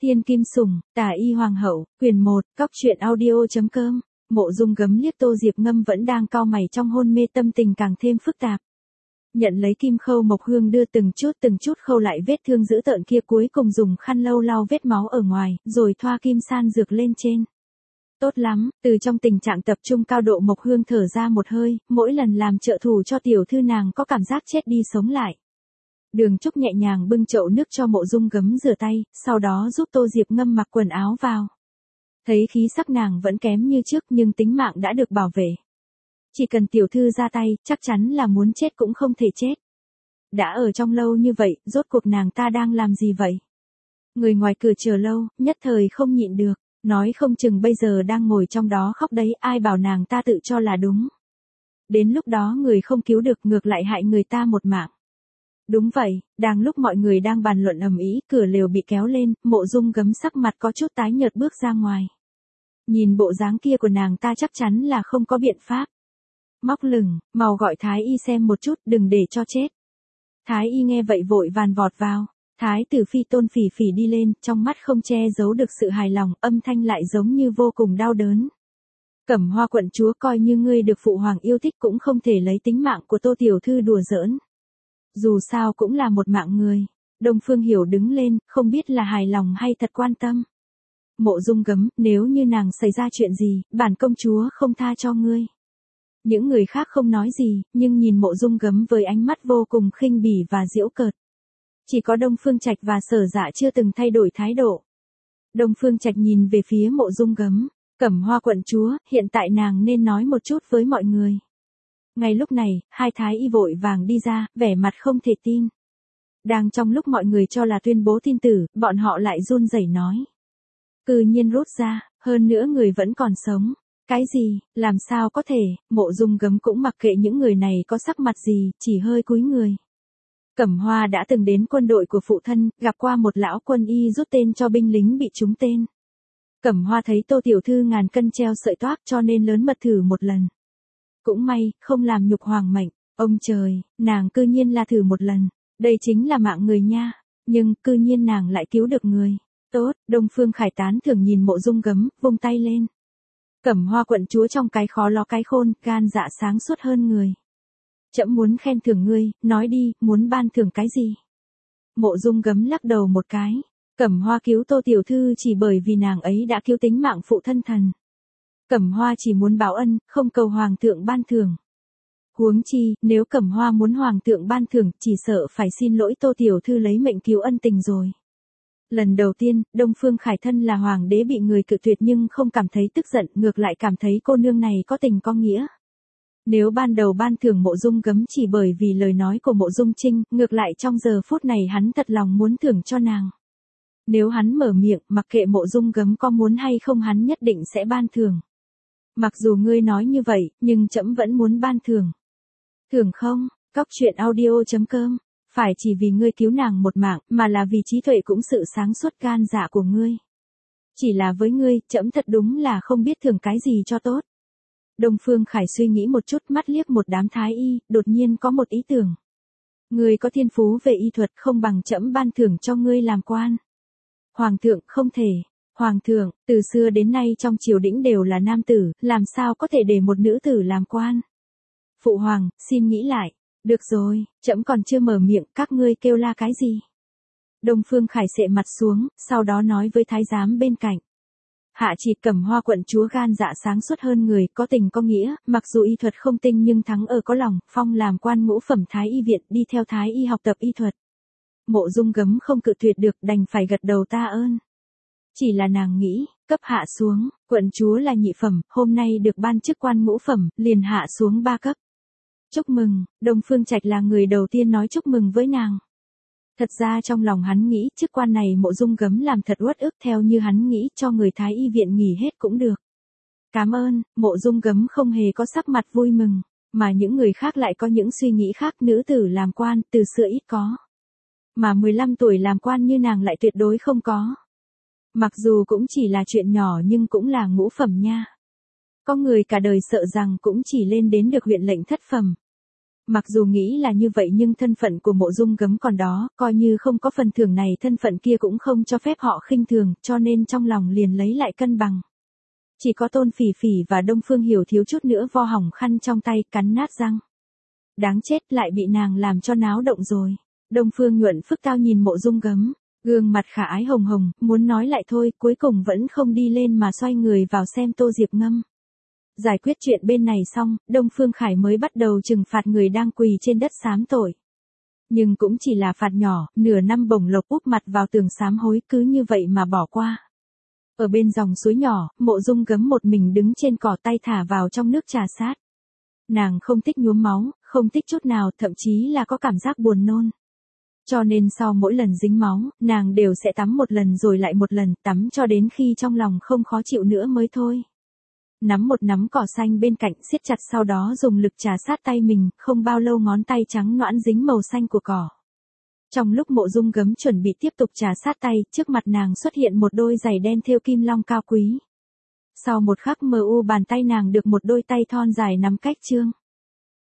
Thiên Kim Sủng, Tả Y Hoàng hậu, quyển 1, Cóc truyện audio.com. Mộ Dung Gấm liếc Tô Diệp Ngâm vẫn đang cau mày trong hôn mê, tâm tình càng thêm phức tạp. Nhận lấy kim khâu mộc hương đưa từng chút khâu lại vết thương dữ tợn kia, cuối cùng dùng khăn lâu lau vết máu ở ngoài, rồi thoa kim san dược lên trên. Tốt lắm, từ trong tình trạng tập trung cao độ, Mộc Hương thở ra một hơi, mỗi lần làm trợ thủ cho tiểu thư nàng có cảm giác chết đi sống lại. Đường Trúc nhẹ nhàng bưng chậu nước cho Mộ Dung Gấm rửa tay, sau đó giúp Tô Diệp Ngâm mặc quần áo vào. Thấy khí sắc nàng vẫn kém như trước nhưng tính mạng đã được bảo vệ. Chỉ cần tiểu thư ra tay, chắc chắn là muốn chết cũng không thể chết. Đã ở trong lâu như vậy, rốt cuộc nàng ta đang làm gì vậy? Người ngoài cửa chờ lâu, nhất thời không nhịn được, nói không chừng bây giờ đang ngồi trong đó khóc đấy, ai bảo nàng ta tự cho là đúng. Đến lúc đó người không cứu được, ngược lại hại người ta một mạng. Đúng vậy, đang lúc mọi người đang bàn luận ầm ĩ, cửa lều bị kéo lên, Mộ Dung Gấm sắc mặt có chút tái nhợt bước ra ngoài. Nhìn bộ dáng kia của nàng ta chắc chắn là không có biện pháp. Móc lửng, mau gọi Thái Y xem một chút, đừng để cho chết. Thái Y nghe vậy vội vàn vọt vào. Thái tử phi Tôn Phỉ Phỉ đi lên, trong mắt không che giấu được sự hài lòng, âm thanh lại giống như vô cùng đau đớn. Cẩm Hoa quận chúa, coi như ngươi được phụ hoàng yêu thích cũng không thể lấy tính mạng của Tô tiểu thư đùa giỡn. Dù sao cũng là một mạng người. Đông Phương Hiểu đứng lên, không biết là hài lòng hay thật quan tâm. Mộ Dung Gấm, nếu như nàng xảy ra chuyện gì, bản công chúa không tha cho ngươi. Những người khác không nói gì, nhưng nhìn Mộ Dung Gấm với ánh mắt vô cùng khinh bỉ và giễu cợt. Chỉ có Đông Phương Trạch và Sở Dạ chưa từng thay đổi thái độ. Đông Phương Trạch nhìn về phía Mộ Dung Gấm, Cẩm Hoa quận chúa, hiện tại nàng nên nói một chút với mọi người. Ngay lúc này, hai thái y vội vàng đi ra, vẻ mặt không thể tin. Đang trong lúc mọi người cho là tuyên bố tin tử, bọn họ lại run rẩy nói. Cư nhiên rút ra, hơn nữa người vẫn còn sống. Cái gì, làm sao có thể? Mộ Dung Gấm cũng mặc kệ những người này có sắc mặt gì, chỉ hơi cúi người. Cẩm Hoa đã từng đến quân đội của phụ thân, gặp qua một lão quân y rút tên cho binh lính bị trúng tên. Cẩm Hoa thấy Tô tiểu thư ngàn cân treo sợi tóc cho nên lớn mật thử một lần. Cũng may, không làm nhục hoàng mệnh. Ông trời, nàng cư nhiên là thử một lần. Đây chính là mạng người nha. Nhưng, cư nhiên nàng lại cứu được người. Tốt, Đông Phương Khải tán thưởng nhìn Mộ Dung Gấm, vung tay lên. Cẩm Hoa quận chúa trong cái khó ló cái khôn, gan dạ sáng suốt hơn người. Trẫm muốn khen thưởng ngươi, nói đi, muốn ban thưởng cái gì? Mộ Dung Gấm lắc đầu một cái. Cẩm Hoa cứu Tô tiểu thư chỉ bởi vì nàng ấy đã cứu tính mạng phụ thân thần. Cẩm Hoa chỉ muốn báo ân, không cầu hoàng thượng ban thưởng. Huống chi, nếu Cẩm Hoa muốn hoàng thượng ban thưởng, chỉ sợ phải xin lỗi Tô tiểu thư lấy mệnh cứu ân tình rồi. Lần đầu tiên, Đông Phương Khải thân là hoàng đế bị người cự tuyệt nhưng không cảm thấy tức giận, ngược lại cảm thấy cô nương này có tình có nghĩa. Nếu ban đầu ban thưởng Mộ Dung Gấm chỉ bởi vì lời nói của Mộ Dung Trinh, ngược lại trong giờ phút này hắn thật lòng muốn thưởng cho nàng. Nếu hắn mở miệng, mặc kệ Mộ Dung Gấm có muốn hay không hắn nhất định sẽ ban thưởng. Mặc dù ngươi nói như vậy, nhưng trẫm vẫn muốn ban thưởng. Thưởng không? Cóc truyện audio.com. Phải chỉ vì ngươi cứu nàng một mạng, mà là vì trí tuệ cũng sự sáng suốt gan dạ của ngươi. Chỉ là với ngươi, trẫm thật đúng là không biết thưởng cái gì cho tốt. Đông Phương Khải suy nghĩ một chút, mắt liếc một đám thái y, đột nhiên có một ý tưởng. Ngươi có thiên phú về y thuật, không bằng trẫm ban thưởng cho ngươi làm quan. Hoàng thượng, không thể. Hoàng thượng, từ xưa đến nay trong triều đình đều là nam tử, làm sao có thể để một nữ tử làm quan? Phụ hoàng, xin nghĩ lại. Được rồi, trẫm còn chưa mở miệng, các ngươi kêu la cái gì? Đông Phương Khải sệ mặt xuống, sau đó nói với thái giám bên cạnh. Hạ chỉ Cẩm Hoa quận chúa gan dạ sáng suốt hơn người, có tình có nghĩa, mặc dù y thuật không tinh nhưng thắng ở có lòng, phong làm quan ngũ phẩm thái y viện, đi theo thái y học tập y thuật. Mộ Dung Gấm không cự tuyệt được, đành phải gật đầu ta ơn. Chỉ là nàng nghĩ, cấp hạ xuống, quận chúa là nhị phẩm, hôm nay được ban chức quan ngũ phẩm, liền hạ xuống 3 cấp. Chúc mừng, Đông Phương Trạch là người đầu tiên nói chúc mừng với nàng. Thật ra trong lòng hắn nghĩ, chức quan này Mộ Dung Gấm làm thật uất ức, theo như hắn nghĩ cho người thái y viện nghỉ hết cũng được. Cảm ơn, Mộ Dung Gấm không hề có sắc mặt vui mừng, mà những người khác lại có những suy nghĩ khác, nữ tử làm quan, từ xưa ít có. Mà 15 tuổi làm quan như nàng lại tuyệt đối không có. Mặc dù cũng chỉ là chuyện nhỏ nhưng cũng là ngũ phẩm nha. Có người cả đời sợ rằng cũng chỉ lên đến được huyện lệnh thất phẩm. Mặc dù nghĩ là như vậy nhưng thân phận của Mộ Dung Gấm còn đó, coi như không có phần thưởng này thân phận kia cũng không cho phép họ khinh thường, cho nên trong lòng liền lấy lại cân bằng. Chỉ có Tôn Phỉ Phỉ và Đông Phương Hiểu thiếu chút nữa vo hỏng khăn trong tay, cắn nát răng. Đáng chết, lại bị nàng làm cho náo động rồi. Đông Phương Nhuận phức tao nhìn Mộ Dung Gấm, gương mặt khả ái hồng hồng, muốn nói lại thôi, cuối cùng vẫn không đi lên mà xoay người vào xem Tô Diệp Ngâm. Giải quyết chuyện bên này xong, Đông Phương Khải mới bắt đầu trừng phạt người đang quỳ trên đất sám tội. Nhưng cũng chỉ là phạt nhỏ, nửa năm bổng lộc úp mặt vào tường sám hối, cứ như vậy mà bỏ qua. Ở bên dòng suối nhỏ, Mộ Dung Gấm một mình đứng trên cỏ, tay thả vào trong nước trà sát. Nàng không thích nhuốm máu, không thích chút nào, thậm chí là có cảm giác buồn nôn. Cho nên sau mỗi lần dính máu, nàng đều sẽ tắm một lần rồi lại một lần, tắm cho đến khi trong lòng không khó chịu nữa mới thôi. Nắm một nắm cỏ xanh bên cạnh, siết chặt, sau đó dùng lực trà sát tay mình, không bao lâu ngón tay trắng nõn dính màu xanh của cỏ. Trong lúc Mộ Dung Gấm chuẩn bị tiếp tục trà sát tay, trước mặt nàng xuất hiện một đôi giày đen thêu kim long cao quý. Sau một khắc mờ u, bàn tay nàng được một đôi tay thon dài nắm cách trương.